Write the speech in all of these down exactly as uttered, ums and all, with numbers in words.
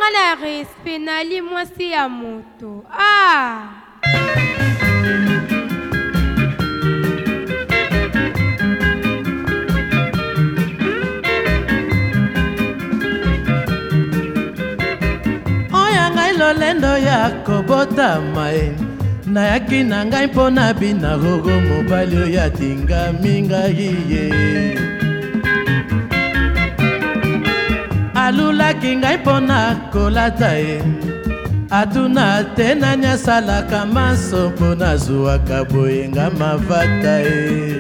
nga na respect nali mwasi ya moto. Ah! Oya ngai lolendo ya kobota mae nayaki na ngai mpo na bina gogo mobali oyo atingami ngai ye alulaki ngai mpo na kolata ye atuna te nani asalaka maso mpo nazwwaka boyenga mavata ye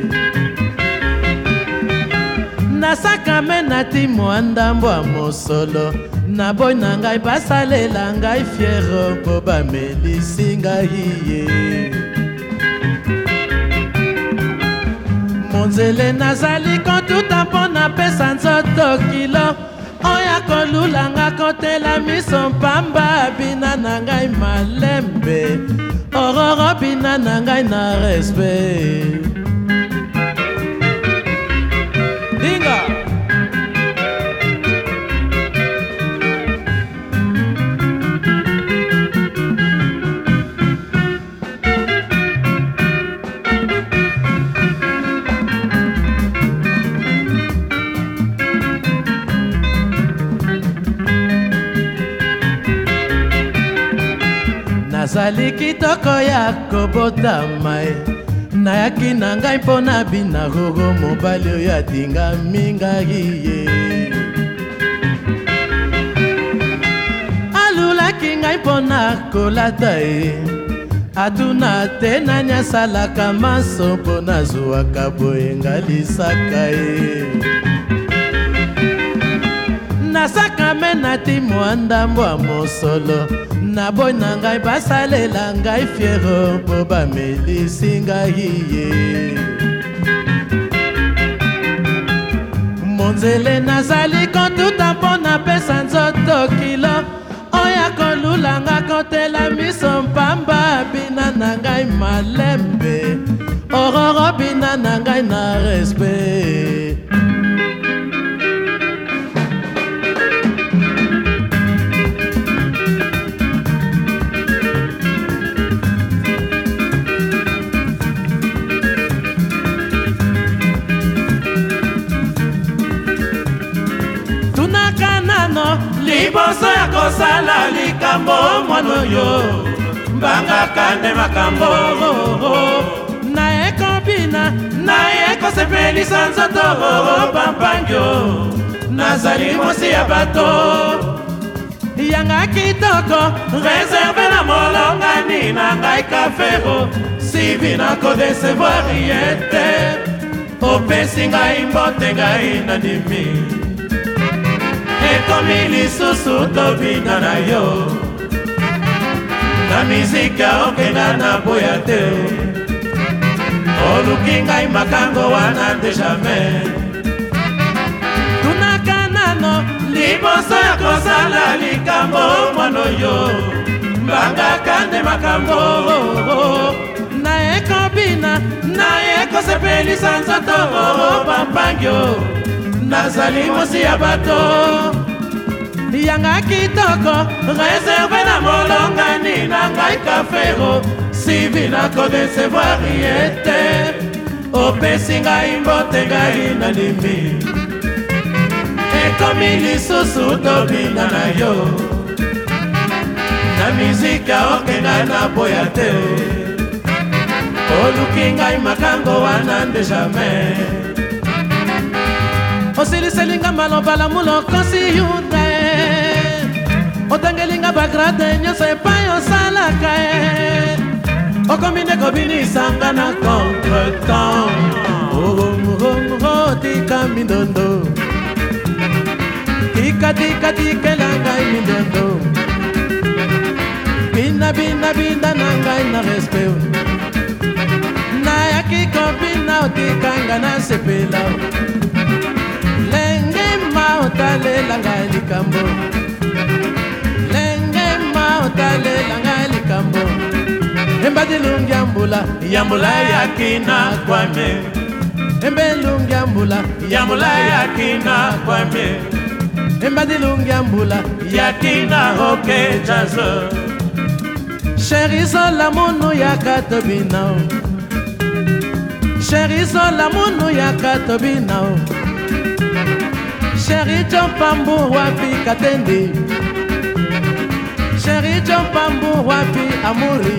nasakame nati mwa ndambo ya mosolo na boy na ngai basalela ngai fiero mpo bamelisi ngai ye monzele nazali kontuta mpo napesa nzoto kilo oya kolulanga kotela miso mpamba bina na ngai malembe ororo bina na ngai na respect dinga nazali kitoko ya kobotama ye nayaki na ngai mpo na bina gogo mobali oyo atingami ngai ye alulaki ngai mpo na kolata ye atuna te nani asalaka maso mpo nazwwaka boyenga lisaka ye nasakame nati mwa ndambo ya mosolo na boy na ngai basalela ngai fiero mpo bamelisi ngai ye monzele nazali kontuta mpo napesa nzoto kilo oya kolulanga kotela miso mpamba bina na ngai malembe ororo bina na ngai na respect liboso ya kosala likambo mwana oyo mbangaka nde makambo naye kobina naye kosepelisa nzoto pampangyo nazali mosi ya bato yanga kitoko reserve na molongani na ngai kafero sivi na kodesevoir ye te opesi ngai mbote ngai nandimi ekomi lisusu tobina na yo na mizika okenda na boya te oluki ngai makango wana nde jamais tunaka nano liboso ya kosala likambo mwana oyo mbangaka nde makambo naye kobina naye kosepelisa nzoto pampangyo nazali mosi ya bato yanga kitoko reserve na molongani na ngai kafero sivi na kodesevoir ye te opesi ngai mbote ngai nandimi ekomi lisusu tobina na yo na mizika okenda na boya te oluki ngai makango wana nde jamais osiliselinga maloba lamulo kosi yuta otangelinga bagrade nyonso epai osalaka e okomi nde kobinisanga na contretemps tika mindondo tika tika tikela ngai mindondo bina bina bina na ngai na respect nayaki kobina otikanga na sepela lenge ma otalela ngai likambo lenge ma otalela ngai likambo embadilungi ambula yambula yakina kwame embelungi ambula yambula yakina kwame embadilungia mbula yakina hoke jazo Chéri sola munu yakatobinao Chéri sola munu yakatobinao Chéri Jompambu wapi katendi Chéri Jompambu wapi amuri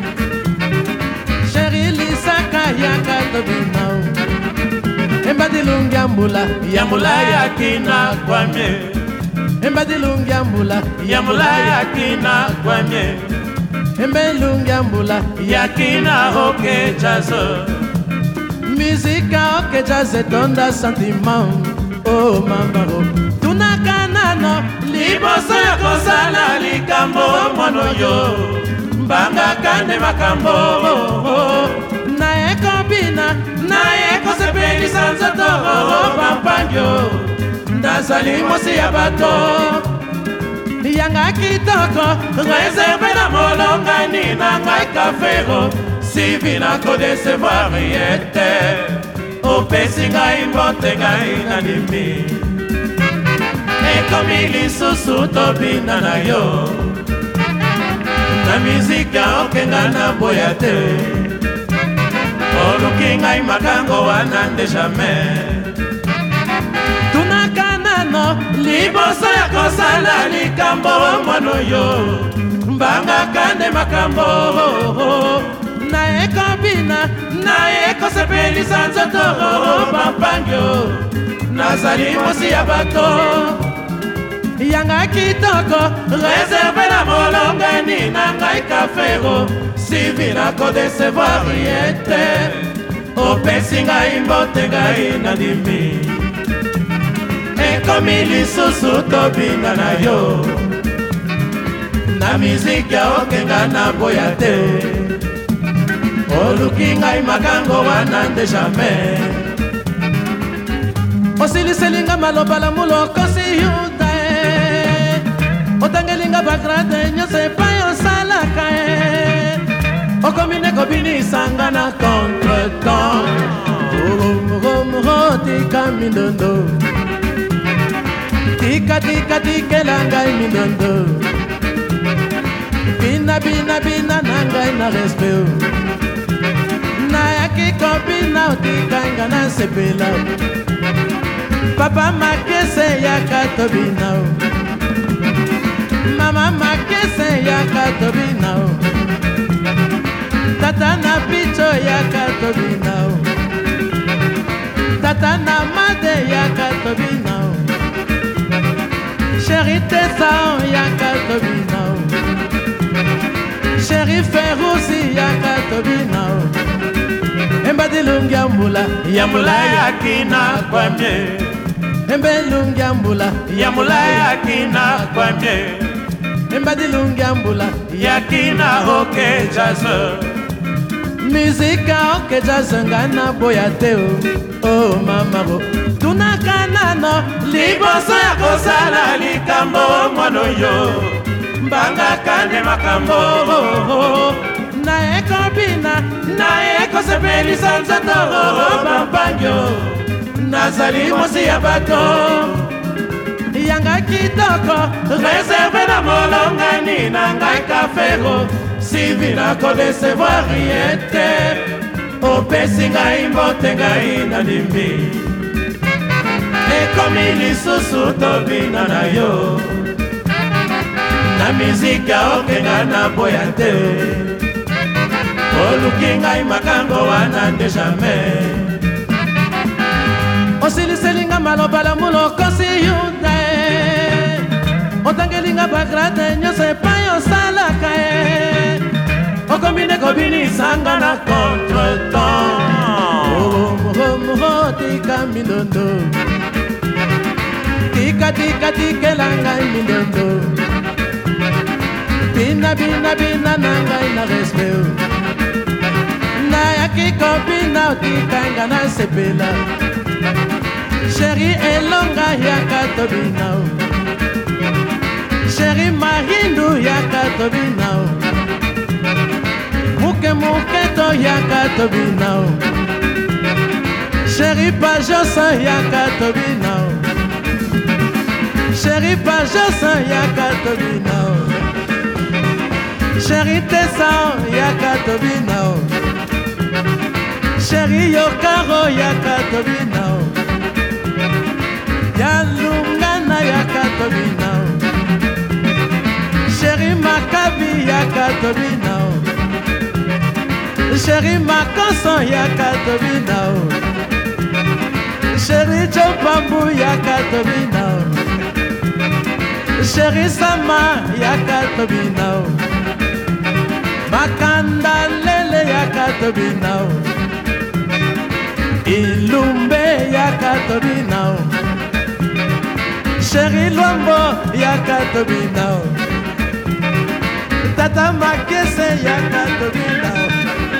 Chéri lisaka yakatobinao embadilungia mbula yamula yakina kwamye embadilungia mbula yamula yakina kwamye embelungia mbula yakina hoke jazo Musique oke jazz tonda sentiment oh mamaro tunakanano liboso ya kosala likambo mwana yo mbanga kande makambo naye kobina naye kosepelisa nzoto pampangyo ndazali mosi ya bato yanga kitoko reserve na molongani na ngai kafero sivi na kodesevoir yete opesi ngai mbote ngai nandimi ekomi lisusu tobina na yo na mizika okenga na boya te oluki ngai makango wana nde jamais tunakanano liboso ya kosala likambo mwana yo mbanga kande makambo naye kobina naye kosepelisa nzoto pampangyo nazali mosi ya bato yanga kitoko reserve na molongani na ngai kafero sivi na kodesevoir yete opesi ngai mbote ngai nandimi ekomi lisusu tobina na yo na miziki okenga na boya te oluki ngai makango wana nde jamais osiliselinga maloba la mulokosi yuta e otangelinga bagrade nyonso epai osalaka e okomine kobinisanga na contretemps tika mindondo tika tika tikela ngai mindondo bina bina bina na ngai na respect nayaki kobina otikanga na sepela papa makese yaka tobinao mama makese yaka tobinao tata na picho yaka tobinao tata na made yaka tobinao chéri tesao yaka tobinao chéri ferusi yaka tobinao embadilungia mbula yamula yakina kwamye embelungia mbula yamula yakina kwamye embadilungia mbula yakina hoke jazo mizika oke jazz ngana boya te oh mamaro tunakanano liboso ya kosala likambo mwana yo mbanga kande makambo naye kobina naye kosepelisa nzoto pampangyo nazali mosi ya bato yanga kitoko reserve na molongani na ngai kafero sivi na kodesevoir yete opesi ngai mbote ngai nandimi ekomi lisusu tobina na yo na mizika okenga na boya te oluki ngai makango wana nde jamais osiliselinga maloba la mulokosi yuta e otangelinga bagrade nyonso epai osalaka e okomine kobinisanga na contretemps tika mindondo tika tika tikela ngai mindondo bina bina bina na ngai na respect nayaki kobina otikanga na sepela chéri elonga yaka tobinao chéri mahindu yaka tobinao muke muke to yaka tobinao chéri pajosa yaka tobinao Chéri Pajosa yaka tobina o Chéri Tessa yaka tobina o Chéri Yokaro yaka tobina o Yalungana yaka tobina o Chéri Makabi yaka tobina o Chéri Makoso yaka tobina o Chéri Chopambu yaka tobina o Chéri Sama yaka tobina o Makanda lele yaka tobina o Ilumbe yaka tobina o Chéri Lombo yaka tobina o Tata Makese yaka tobina o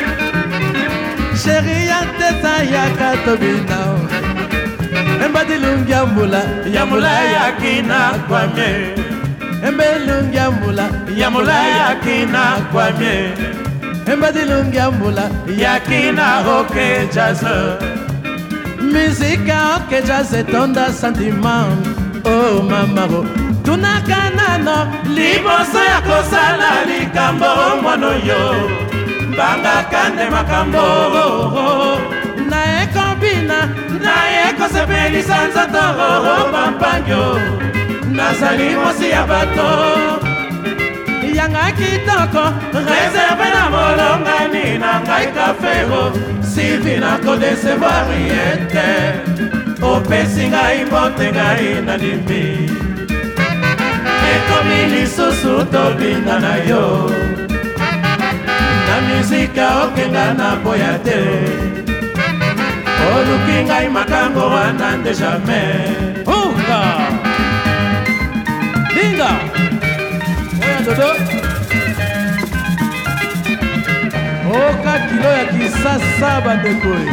Chéri Yanteta yaka tobina o Embadilungi yambula Yamula yakina kwame Embelungi yambula Yamula yakina kwame Embadilungi yambula Yakina hoke jazz Musique hoke jazz tonda sentiment Oh mamaro Tunakanano Liboso ya kosala likambo mwana yo Banga kande makambo Na ekobina Na ekosepelisa nzoto Pampangyo Nazali mosi ya bato Yanga kitoko Reserve na molongani na ngai kafero Sivi na kodesevoir yete Opesi ngai mbote ngai na limbi Ekomi lisusu tobina na yo Na muzika okenga na boya te Oluki ngai makambo wana nde jamais Unga Dinga Oya dodo Oka kilo ya kisasa bandekoi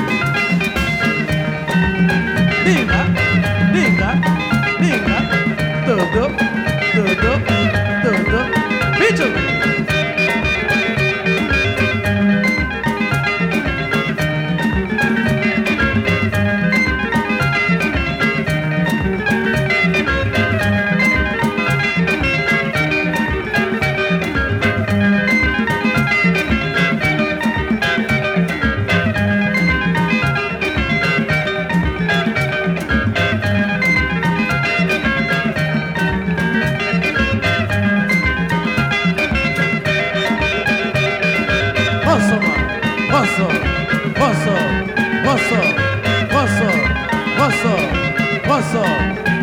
Dinga Dinga Dinga Dodo Dodo Dodo Bicho Rosso, rosso, rosso, rosso, rosso, rosso, rosso.